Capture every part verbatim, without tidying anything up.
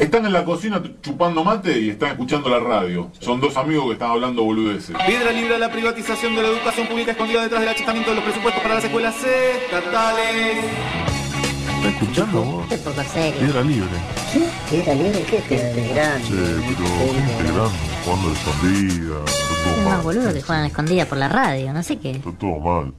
Están en la cocina chupando mate y están escuchando la radio. Son dos amigos que están hablando boludeces. Piedra libre a la privatización de la educación pública escondida detrás del achicamiento de los presupuestos para las escuelas estatales. ¿Estás escuchando vos? Qué poca serie. Piedra libre. ¿Qué? ¿Piedra libre? ¿Qué es piedra libre? Grande. Sí, pero gente grande, jugando de escondida. Está todo Es mal. más boludo que juegan escondida por la radio, no sé qué. Está todo mal.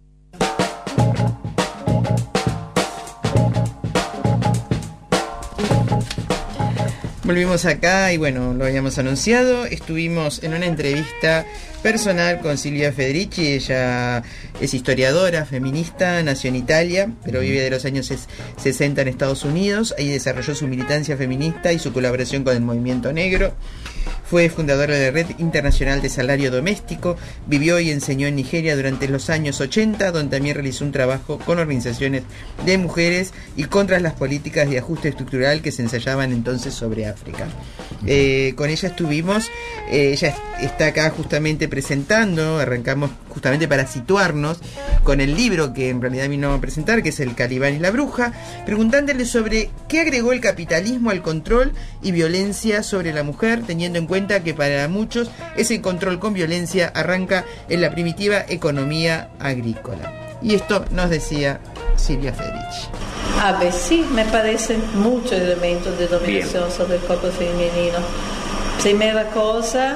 Volvimos acá y bueno, lo habíamos anunciado. Estuvimos en una entrevista personal con Silvia Federici. Ella es historiadora, feminista, nació en Italia, pero vive de los años sesenta en Estados Unidos. Ahí desarrolló su militancia feminista y su colaboración con el movimiento negro. Fue fundadora de la Red Internacional de Salario Doméstico. Vivió y enseñó en Nigeria durante los años ochenta, donde también realizó un trabajo con organizaciones de mujeres y contra las políticas de ajuste estructural que se ensayaban entonces sobre África. Eh, con ella estuvimos, eh, ella está acá justamente presentando, arrancamos justamente para situarnos con el libro que en realidad vino a presentar, que es El Calibán y la Bruja, preguntándole sobre qué agregó el capitalismo al control y violencia sobre la mujer, teniendo en cuenta que para muchos ese control con violencia arranca en la primitiva economía agrícola. Y esto nos decía Silvia Federici. Ah, beh sì, me parecen muchos elementos de dominación Bien. sobre el cuerpo femenino. Primera cosa,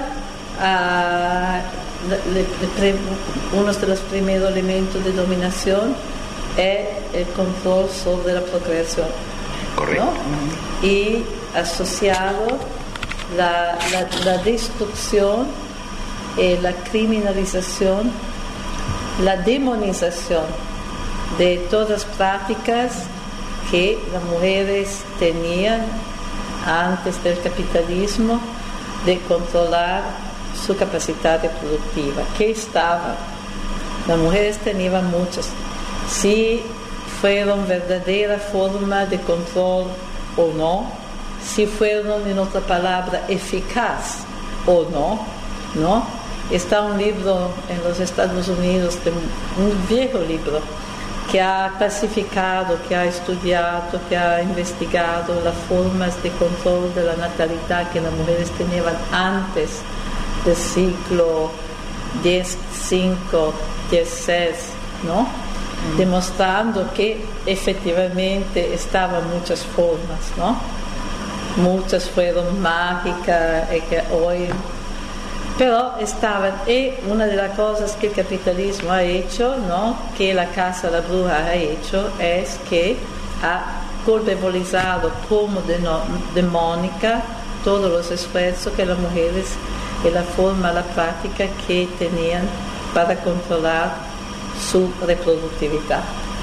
uh, le, le pre, uno de los primeros elementos de dominación es el control sobre la procreación. Correcto. ¿No? Y asociado la, la, la destrucción, eh, la criminalización, la demonización de todas las prácticas que las mujeres tenían antes del capitalismo de controlar su capacidad reproductiva, que estaba. Las mujeres tenían muchas. Si fueron verdadera forma de control o no, si fueron, en otra palabra, eficaz o no, ¿no? Está un libro en los Estados Unidos, de un viejo libro, que ha clasificado, que ha estudiado, que ha investigado las formas de control de la natalidad que las mujeres tenían antes del siglo diez, cinco, dieciséis, ¿no? Mm. Demostrando que efectivamente estaban muchas formas, ¿no? Muchas fueron mágicas y que hoy... Pero estaban, y una de las cosas que el capitalismo ha hecho, ¿no? Que la Casa de la Bruja ha hecho, es que ha culpabilizado como demónica todos los esfuerzos que las mujeres y la forma, la práctica que tenían para controlar su reproductividad.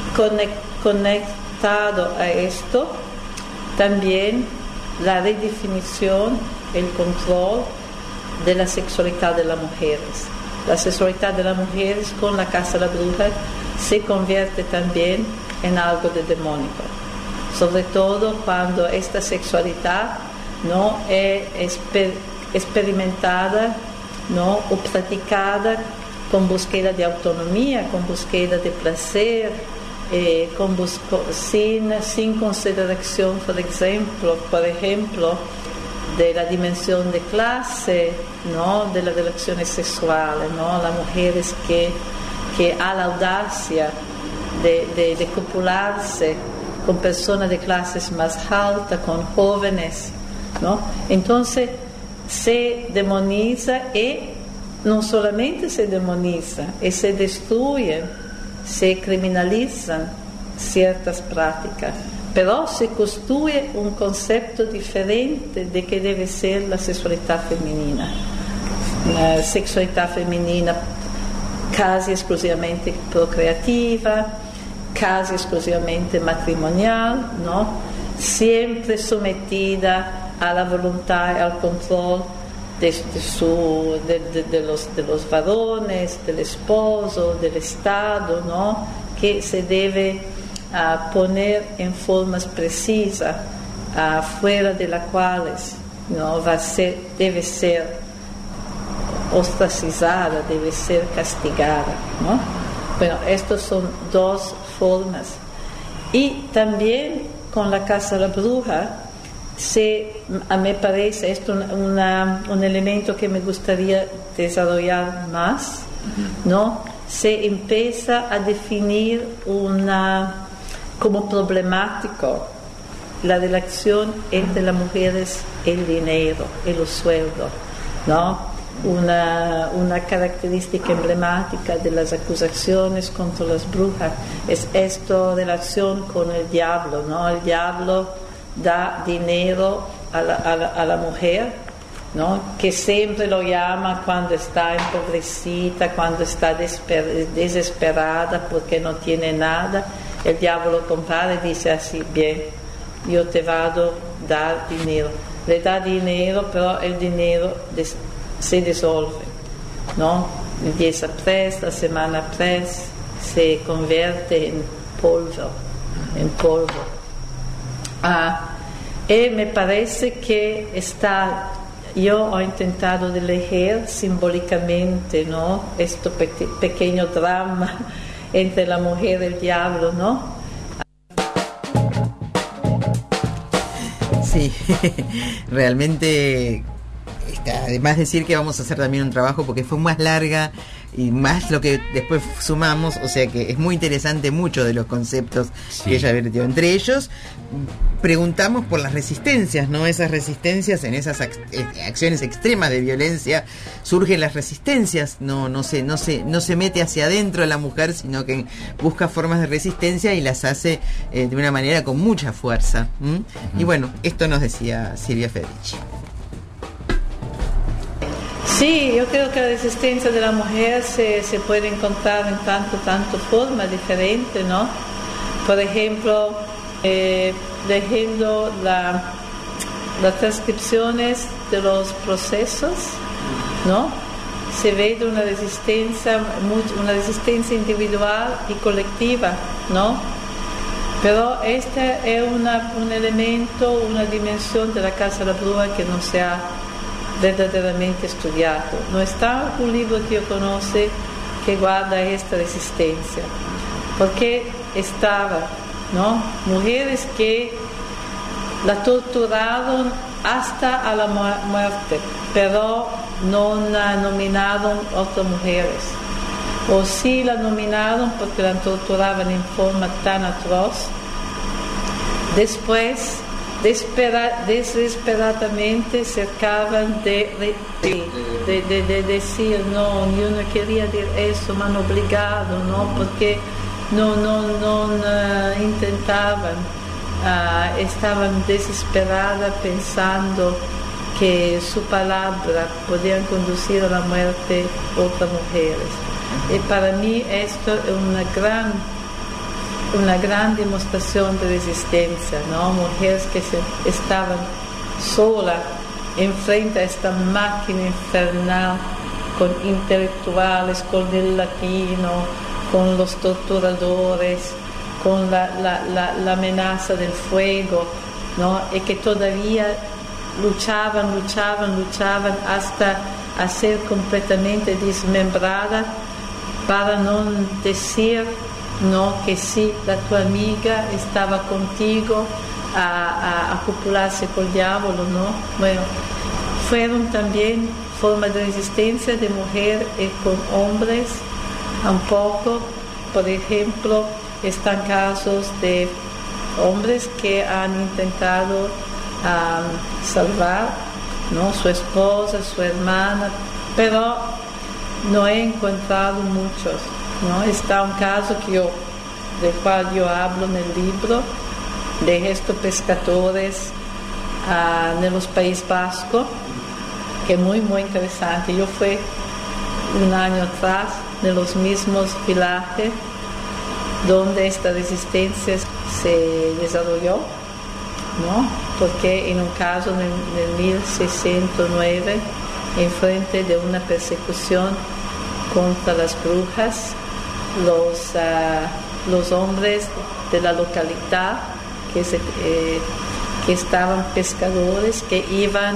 Conectado a esto, también la redefinición, el control de la sexualidad de las mujeres. La sexualidad de las mujeres con la Casa de la Bruja se convierte también en algo de demónico, sobre todo cuando esta sexualidad no es exper- experimentada, no, o practicada con búsqueda de autonomía, con búsqueda de placer, eh, con busco, sin, sin consideración, por ejemplo, por ejemplo, de la dimensión de clase, ¿no? De las relaciones sexuales, ¿no? Las mujeres que, que a la audacia de, de, de copularse con personas de clases más altas, con jóvenes, ¿no? Entonces se demoniza y no solamente se demoniza, y se destruyen, se criminalizan ciertas prácticas, pero se construye un concepto diferente de que debe ser la sexualidad femenina. La sexualidad femenina casi exclusivamente procreativa, casi exclusivamente matrimonial, ¿no? Siempre sometida a la voluntad, al control de, de, su, de, de, de, los, de los varones, del esposo, del Estado, ¿no? Que se debe a poner en formas precisas, uh, fuera de las cuales no va a ser, debe ser ostracizada, debe ser castigada, ¿no? Bueno, estas son dos formas. Y también con la Casa de la Bruja se, a me parece esto una, un elemento que me gustaría desarrollar más, ¿no? Se empieza a definir una, como problemático la relación entre las mujeres y el dinero y los sueldos, ¿no? Una, una característica emblemática de las acusaciones contra las brujas es esta relación con el diablo, ¿no? El diablo da dinero a la, a la, a la mujer, ¿no? Que siempre lo llama cuando está empobrecida, cuando está desesper- desesperada porque no tiene nada. El diablo lo compara y dice así: bien, yo te voy a dar dinero. Le da dinero, pero el dinero des- se disuelve, ¿no? El día apres, la semana apres, se convierte en polvo, en polvo. Ah, y me parece que está, yo he intentado de leer simbólicamente, ¿no? Este pe- pequeño drama entre la mujer y el diablo, ¿no? Sí, realmente está, además decir que vamos a hacer también un trabajo porque fue más larga y más lo que después sumamos, o sea que es muy interesante mucho de los conceptos sí. que ella vertió. Entre ellos preguntamos por las resistencias, ¿no? Esas resistencias, en esas ac- acciones extremas de violencia surgen las resistencias, no, no se, no se, no se mete hacia adentro la mujer, sino que busca formas de resistencia y las hace eh, de una manera con mucha fuerza. ¿Mm? Uh-huh. Y bueno, esto nos decía Silvia Federici. Sí, yo creo que la resistencia de la mujer se, se puede encontrar en tanto, tanto formas diferentes, ¿no? Por ejemplo, eh, leyendo la, las transcripciones de los procesos, ¿no? Se ve de una resistencia, una resistencia individual y colectiva, ¿no? Pero este es una, un elemento, una dimensión de la Casa de la Bruja que no se ha verdaderamente estudiado. No está un libro que yo conozco que guarda esta resistencia, porque estaba, ¿no? Mujeres que la torturaron hasta a la muerte, pero no la nominaron otras mujeres, o sí la nominaron porque la torturaban en forma tan atroz. Después Despera, desesperadamente cercaban de, de, de, de, de decir no, yo no quería decir eso, me han obligado, ¿no? Porque no, no, no, no intentaban, uh, estaban desesperadas pensando que su palabra podía conducir a la muerte otras mujeres. Y para mí esto es una gran una gran demostración de resistencia, ¿no? Mujeres que se estaban solas enfrente a esta máquina infernal, con intelectuales, con el latino, con los torturadores, con la, la, la, la amenaza del fuego, ¿no? Y que todavía luchaban, luchaban, luchaban hasta a ser completamente desmembrada para no decir no, que sí, la tu amiga estaba contigo a, a, a copularse con el diablo, ¿no? Bueno, fueron también formas de resistencia de mujer y con hombres, un poco. Por ejemplo, están casos de hombres que han intentado um, salvar, ¿no? Su esposa, su hermana, pero no he encontrado muchos. ¿No? Está un caso que yo, del cual yo hablo en el libro, de estos pescadores uh, en los Países Vascos, que es muy, muy interesante. Yo fui un año atrás de los mismos villajes donde esta resistencia se desarrolló, ¿no? Porque en un caso en el mil seiscientos nueve, en frente de una persecución contra las brujas, los, uh, los hombres de la localidad que, se, eh, que estaban pescadores, que iban,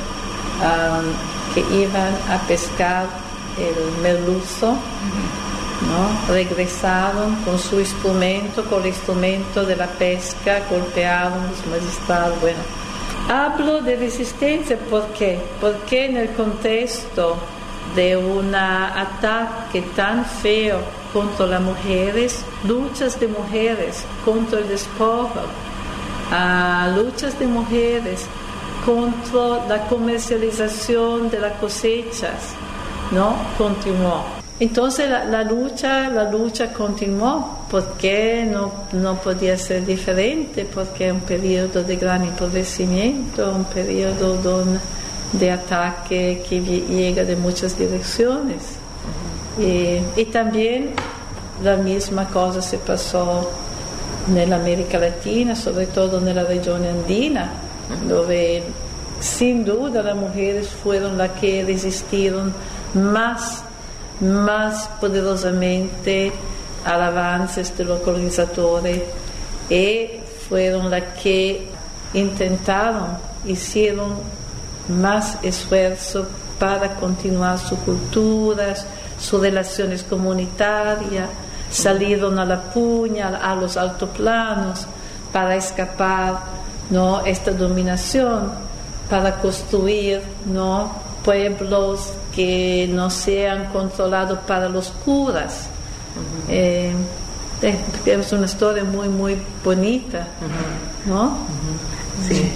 um, que iban a pescar el merluzo, ¿no? Regresaron con su instrumento, con el instrumento de la pesca, golpearon los magistrados, bueno, Hablo de resistencia, ¿por qué? Porque en el contexto de un ataque tan feo contra las mujeres, luchas de mujeres contra el despojo, uh, luchas de mujeres contra la comercialización de las cosechas, ¿no? Continuó. Entonces la, la lucha, la lucha continuó, porque no, no podía ser diferente, porque es un periodo de gran empobrecimiento, un periodo donde, de ataque que llega de muchas direcciones. Uh-huh. y, y también la misma cosa se pasó en América Latina, sobre todo en la región andina, uh-huh. donde sin duda las mujeres fueron las que resistieron más más poderosamente al avance de los colonizadores, y fueron las que intentaron, hicieron más esfuerzo para continuar sus culturas, sus relaciones comunitarias, salieron a la puña, a los altiplanos, para escapar, ¿no?, esta dominación, para construir, ¿no?, pueblos que no sean controlados para los curas. Uh-huh. eh, es una historia muy, muy bonita, uh-huh. ¿no? Uh-huh. Sí.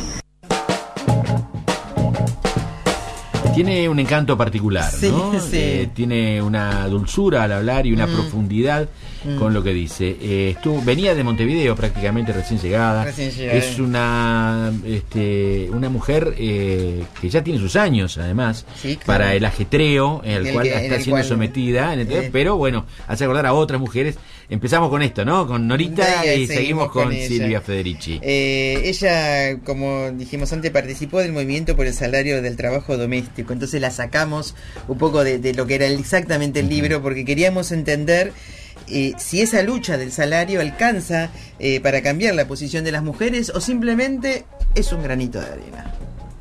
Tiene un encanto particular, sí, ¿no? Sí. Eh, tiene una dulzura al hablar y una mm. profundidad mm. con lo que dice. Eh, estuvo, venía de Montevideo prácticamente recién llegada. Recién llegada. Es una este, una mujer eh, que ya tiene sus años, además, sí, claro. para el ajetreo en el, el cual que, está siendo cual, sometida. En el, eh. Pero bueno, hace acordar a otras mujeres. Empezamos con esto, ¿no? Con Norita y, y seguimos, seguimos con, con Silvia Federici. Eh, ella, como dijimos antes, participó del movimiento por el salario del trabajo doméstico. Entonces la sacamos un poco de, de lo que era exactamente el uh-huh. libro, porque queríamos entender eh, si esa lucha del salario alcanza eh, para cambiar la posición de las mujeres o simplemente es un granito de arena.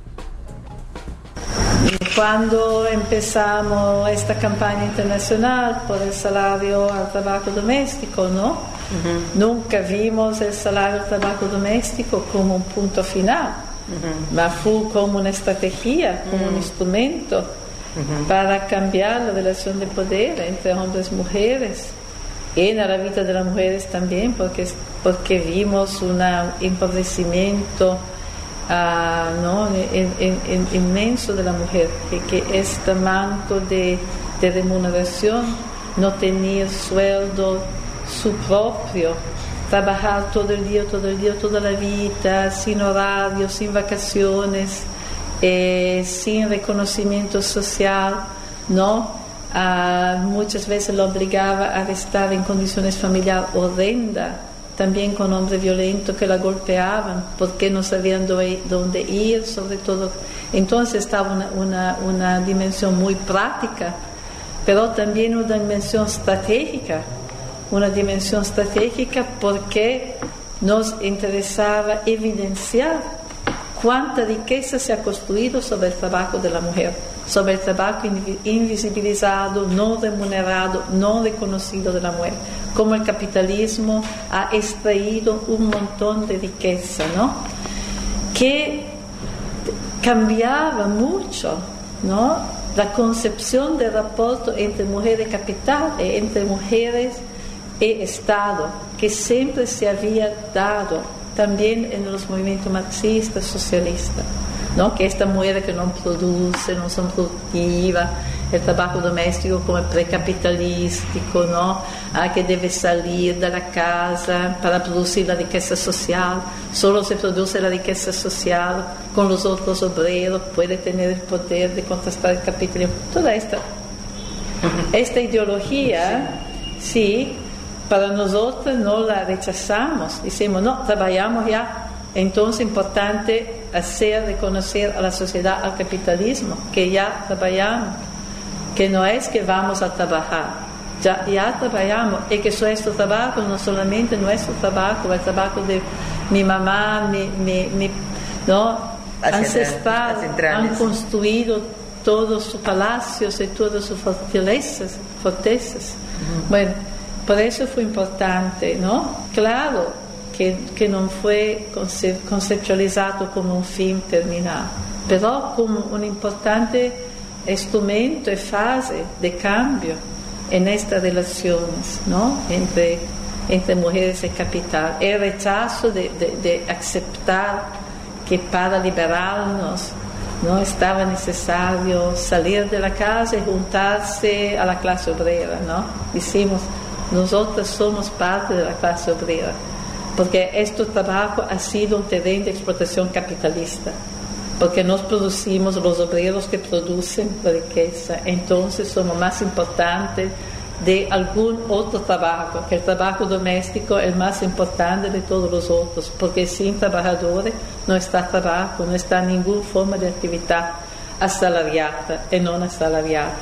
Cuando empezamos esta campaña internacional por el salario al trabajo doméstico, ¿no? Uh-huh. Nunca vimos el salario al trabajo doméstico como un punto final, uh-huh. ma fue como una estrategia, como uh-huh. un instrumento uh-huh. para cambiar la relación de poder entre hombres y mujeres, y en la vida de las mujeres también, porque, porque vimos un empobrecimiento Uh, ¿no? en, en, en, inmenso de la mujer, que, que este manto de, de remuneración, no tener sueldo su propio, trabajar todo el día, todo el día, toda la vida, sin horario, sin vacaciones, eh, sin reconocimiento social, ¿no? Uh, muchas veces lo obligaba a estar en condiciones familiares horrendas, también con hombres violentos que la golpeaban porque no sabían dónde ir, sobre todo. Entonces estaba una, una, una dimensión muy práctica, pero también una dimensión estratégica, una dimensión estratégica porque nos interesaba evidenciar cuánta riqueza se ha construido sobre el trabajo de la mujer, sobre el trabajo invisibilizado, no remunerado, no reconocido de la mujer, como el capitalismo ha extraído un montón de riqueza, ¿no? Que cambiaba mucho, ¿no?, la concepción del rapporto entre mujeres y capital, e entre mujeres y Estado, que siempre se había dado también en los movimientos marxistas, socialistas, ¿no?, que esta mujer que no produce, no son productivas, el trabajo doméstico como precapitalístico, ¿no?, ah, que debe salir de la casa para producir la riqueza social, solo se produce la riqueza social con los otros obreros, puede tener el poder de contrastar el capitalismo. Toda esta, esta ideología, sí, para nosotros no la rechazamos, decimos, no, trabajamos ya. Entonces es importante hacer reconocer a la sociedad, al capitalismo, que ya trabajamos, que no es que vamos a trabajar, ya, ya trabajamos, y que nuestro trabajo no solamente nuestro trabajo, el trabajo de mi mamá, mi, mi, mi ¿no? ancestral, han construido todos sus palacios y todas sus fortalezas, fortalezas. Uh-huh. Bueno, por eso fue importante, ¿no? Claro, che, che non fu conceptualizzato come un film terminato, però come un importante strumento e fase di cambio en estas relaciones, ¿no? entre, entre mujeres y capital. El rechazo de, de, de aceptar que para liberarnos no estaba necesario salir de la casa y juntarse a la clase obrera, ¿no? Decimos, nosotros somos parte de la clase obrera, porque este trabajo ha sido un terreno de explotación capitalista, porque nos producimos los obreros que producen la riqueza, entonces somos más importantes de algún otro trabajo, que el trabajo doméstico es el más importante de todos los otros, porque sin trabajadores no está trabajo, no está ninguna forma de actividad asalariada y no asalariada.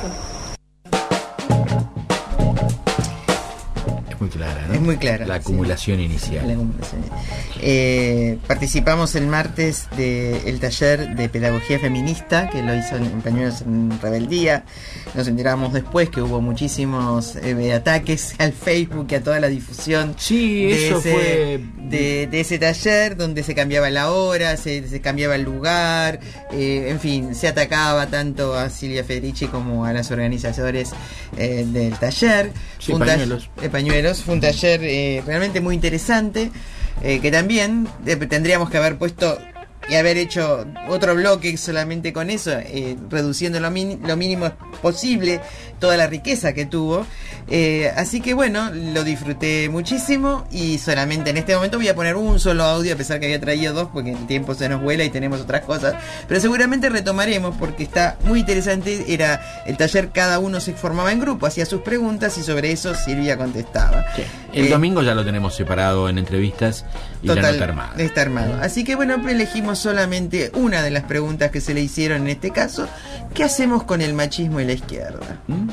Muy clara, ¿no? Es muy clara. La acumulación sí. inicial. La acumulación. Eh, participamos el martes del taller de pedagogía feminista que lo hizo en Pañuelos en Rebeldía. Nos enteramos después que hubo muchísimos eh, ataques al Facebook y a toda la difusión sí, de, eso ese, fue... de, de ese taller, donde se cambiaba la hora, se, se cambiaba el lugar, eh, en fin, se atacaba tanto a Silvia Federici como a los organizadores eh, del taller. Sí, Pañuelos. De Pañuelos. Fue un taller eh, realmente muy interesante, eh, que también eh, tendríamos que haber puesto y haber hecho otro bloque solamente con eso, eh, reduciendo lo, min- lo mínimo posible toda la riqueza que tuvo. Eh, así que bueno, lo disfruté muchísimo y solamente en este momento voy a poner un solo audio, a pesar que había traído dos porque el tiempo se nos vuela y tenemos otras cosas, pero seguramente retomaremos porque está muy interesante. Era el taller, cada uno se formaba en grupo, hacía sus preguntas y sobre eso Silvia contestaba. Sí. El eh, domingo ya lo tenemos separado en entrevistas y total, ya no está armado. Está armado. Así que bueno, elegimos solamente una de las preguntas que se le hicieron en este caso: ¿qué hacemos con el machismo y la izquierda? ¿Mm?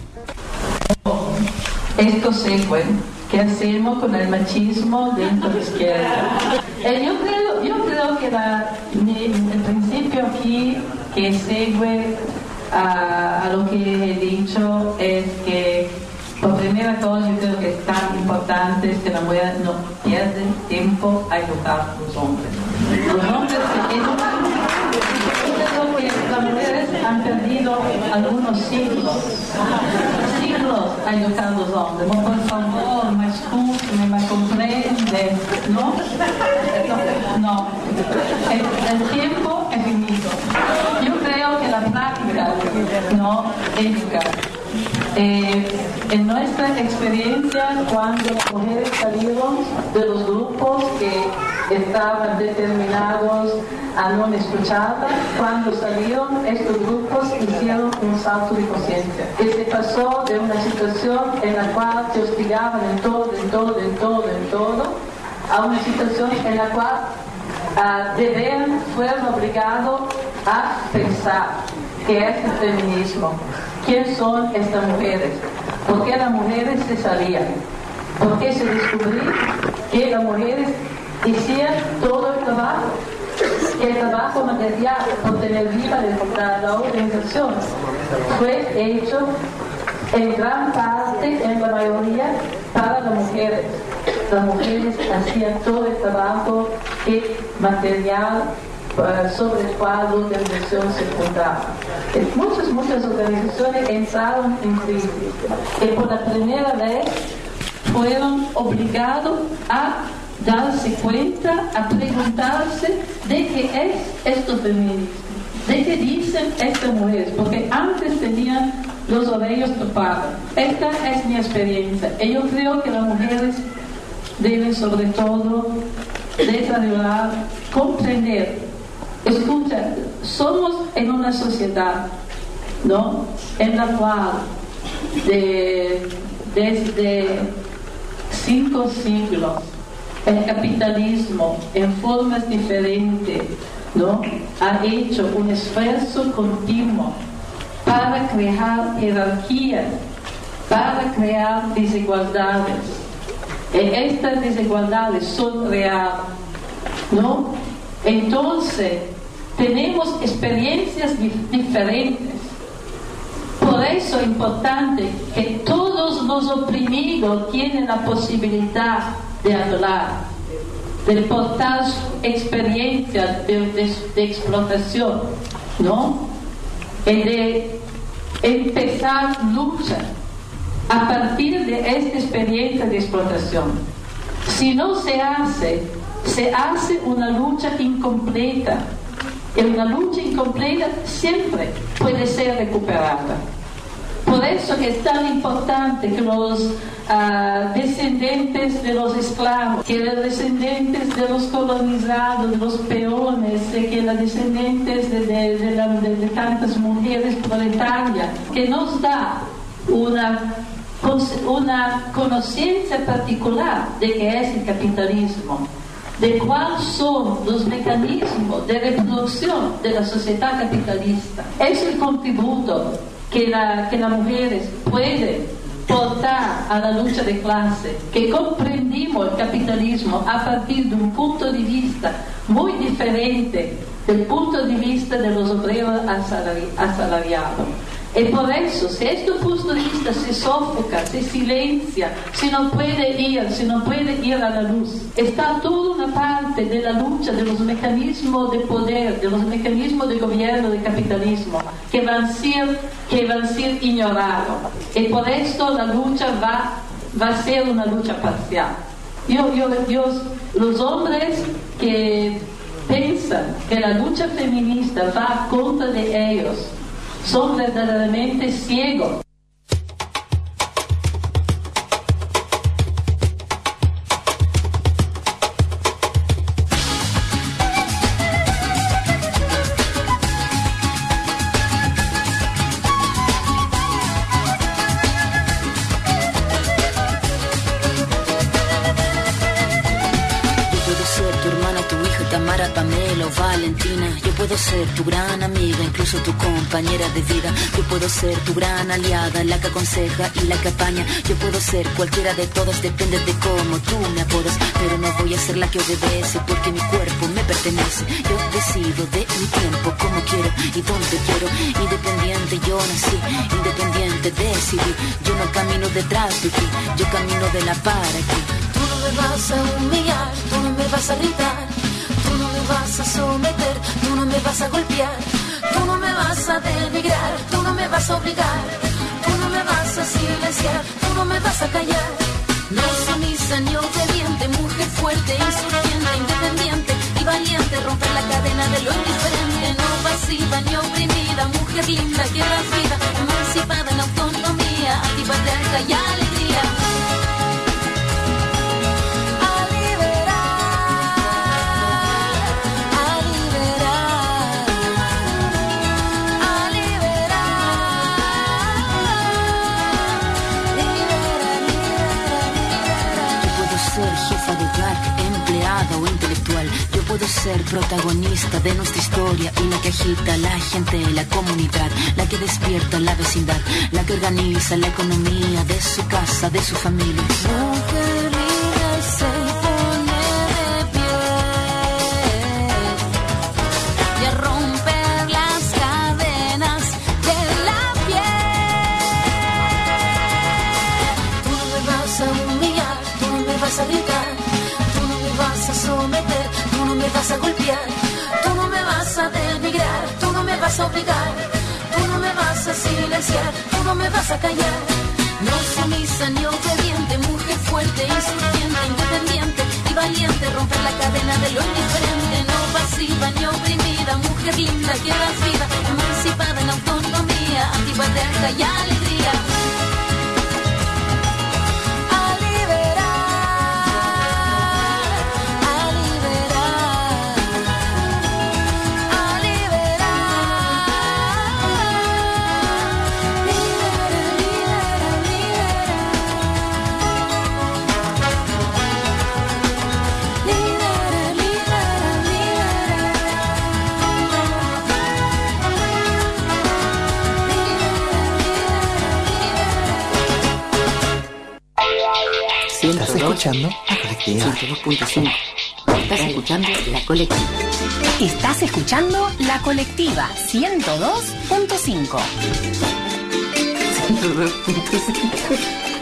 Esto segue, ¿qué hacemos con el machismo dentro de la izquierda? Eh, yo, creo, yo creo que la, el principio aquí que segue a, a lo que he dicho es que, por primera cosa, yo creo que es tan importante que la mujer no pierda tiempo a educar a los hombres. Los hombres se educan. Yo creo que las mujeres han perdido algunos siglos, siglos a educar a los hombres. Por favor, me escucha, me comprende, ¿no? No, el, el tiempo es finito. Yo creo que la práctica no educa. Eh, en nuestra experiencia, cuando las mujeres salieron de los grupos que estaban determinados a no escucharla, cuando salieron estos grupos hicieron un salto de conciencia, que se pasó de una situación en la cual se hostigaban en todo, en todo, en todo, en todo, a una situación en la cual uh, debían, fueron obligados a pensar qué es el feminismo. ¿Quién son estas mujeres? ¿Por qué las mujeres se salían? ¿Por qué se descubrió que las mujeres hacían todo el trabajo? Que el trabajo material por tener viva la, la organización fue hecho en gran parte, en la mayoría, para las mujeres. Las mujeres hacían todo el trabajo que material sobre el cual la organización se encontraba. Muchas, muchas organizaciones entraron en crisis, que por la primera vez fueron obligados a darse cuenta, a preguntarse de qué es esto feminismo, de qué dicen estas mujeres, porque antes tenían los oídos tapados. Esta es mi experiencia, y yo creo que las mujeres deben sobre todo desarrollar, comprender. Escucha, somos en una sociedad, ¿no?, en la cual de, desde cinco siglos el capitalismo en formas diferentes, ¿no?, ha hecho un esfuerzo continuo para crear jerarquías, para crear desigualdades. Y estas desigualdades son reales, ¿no? Entonces, tenemos experiencias dif- diferentes. Por eso es importante que todos los oprimidos tienen la posibilidad de hablar, de portar su experiencia de, de, de explotación, ¿no? Y de empezar lucha a partir de esta experiencia de explotación. Si no se hace, se hace una lucha incompleta. Y una lucha incompleta siempre puede ser recuperada. Por eso que es tan importante que los uh, descendientes de los esclavos, que los descendientes de los colonizados, de los peones, que los descendientes de, de, de, la, de, de tantas mujeres proletarias, que nos da una, una conciencia particular de qué es el capitalismo, de cuáles son los mecanismos de reproducción de la sociedad capitalista. Es el contributo que, la, que las mujeres pueden portar a la lucha de clase, que comprendimos el capitalismo a partir de un punto de vista muy diferente del punto de vista de los obreros asalari- asalariados. Y por eso, si este punto de vista se sofoca, se silencia, si no puede ir, si no puede ir a la luz, está toda una parte de la lucha de los mecanismos de poder, de los mecanismos de gobierno del capitalismo, que van a ser, que van a ser ignorados. Y por esto la lucha va, va a ser una lucha parcial. Yo, yo, yo, los hombres que piensan que la lucha feminista va contra de ellos, son verdaderamente ciegos. Valentina, yo puedo ser tu gran amiga, incluso tu compañera de vida. Yo puedo ser tu gran aliada, la que aconseja y la que apaña. Yo puedo ser cualquiera de todas, depende de cómo tú me apodas. Pero no voy a ser la que obedece, porque mi cuerpo me pertenece. Yo decido de mi tiempo, como quiero y donde quiero. Independiente yo nací, independiente decidí. Yo no camino detrás de ti, yo camino de la para aquí. Tú no me vas a humillar, tú no me vas a gritar, tú no me vas a someter, tú no me vas a golpear, tú no me vas a denigrar, tú no me vas a obligar, tú no me vas a silenciar, tú no me vas a callar. No sumisa ni obediente, mujer fuerte, insurgente, independiente y valiente, romper la cadena de lo indiferente, no pasiva ni oprimida, mujer linda que das vida, emancipada en autonomía, activa de alta y alegría. O intelectual, yo puedo ser protagonista de nuestra historia y la que agita a la gente, la comunidad, la que despierta la vecindad, la que organiza la economía de su casa, de su familia. Mujer libre se pone de pie y a romper las cadenas de la piel. Tú no me vas a humillar, tú no me vas a gritar, vas a someter, tú no me vas a golpear, tú no me vas a denigrar, tú no me vas a obligar, tú no me vas a silenciar, tú no me vas a callar. No sumisa ni obediente, mujer fuerte, insurgente, independiente y valiente, romper la cadena de lo indiferente, no pasiva ni oprimida, mujer linda que das vida, emancipada en autonomía, activa de alta y alegría. ¿Estás escuchando? La Colectiva. ciento dos punto cinco. Estás escuchando La Colectiva. Estás escuchando La Colectiva ciento dos punto cinco. ciento dos punto cinco.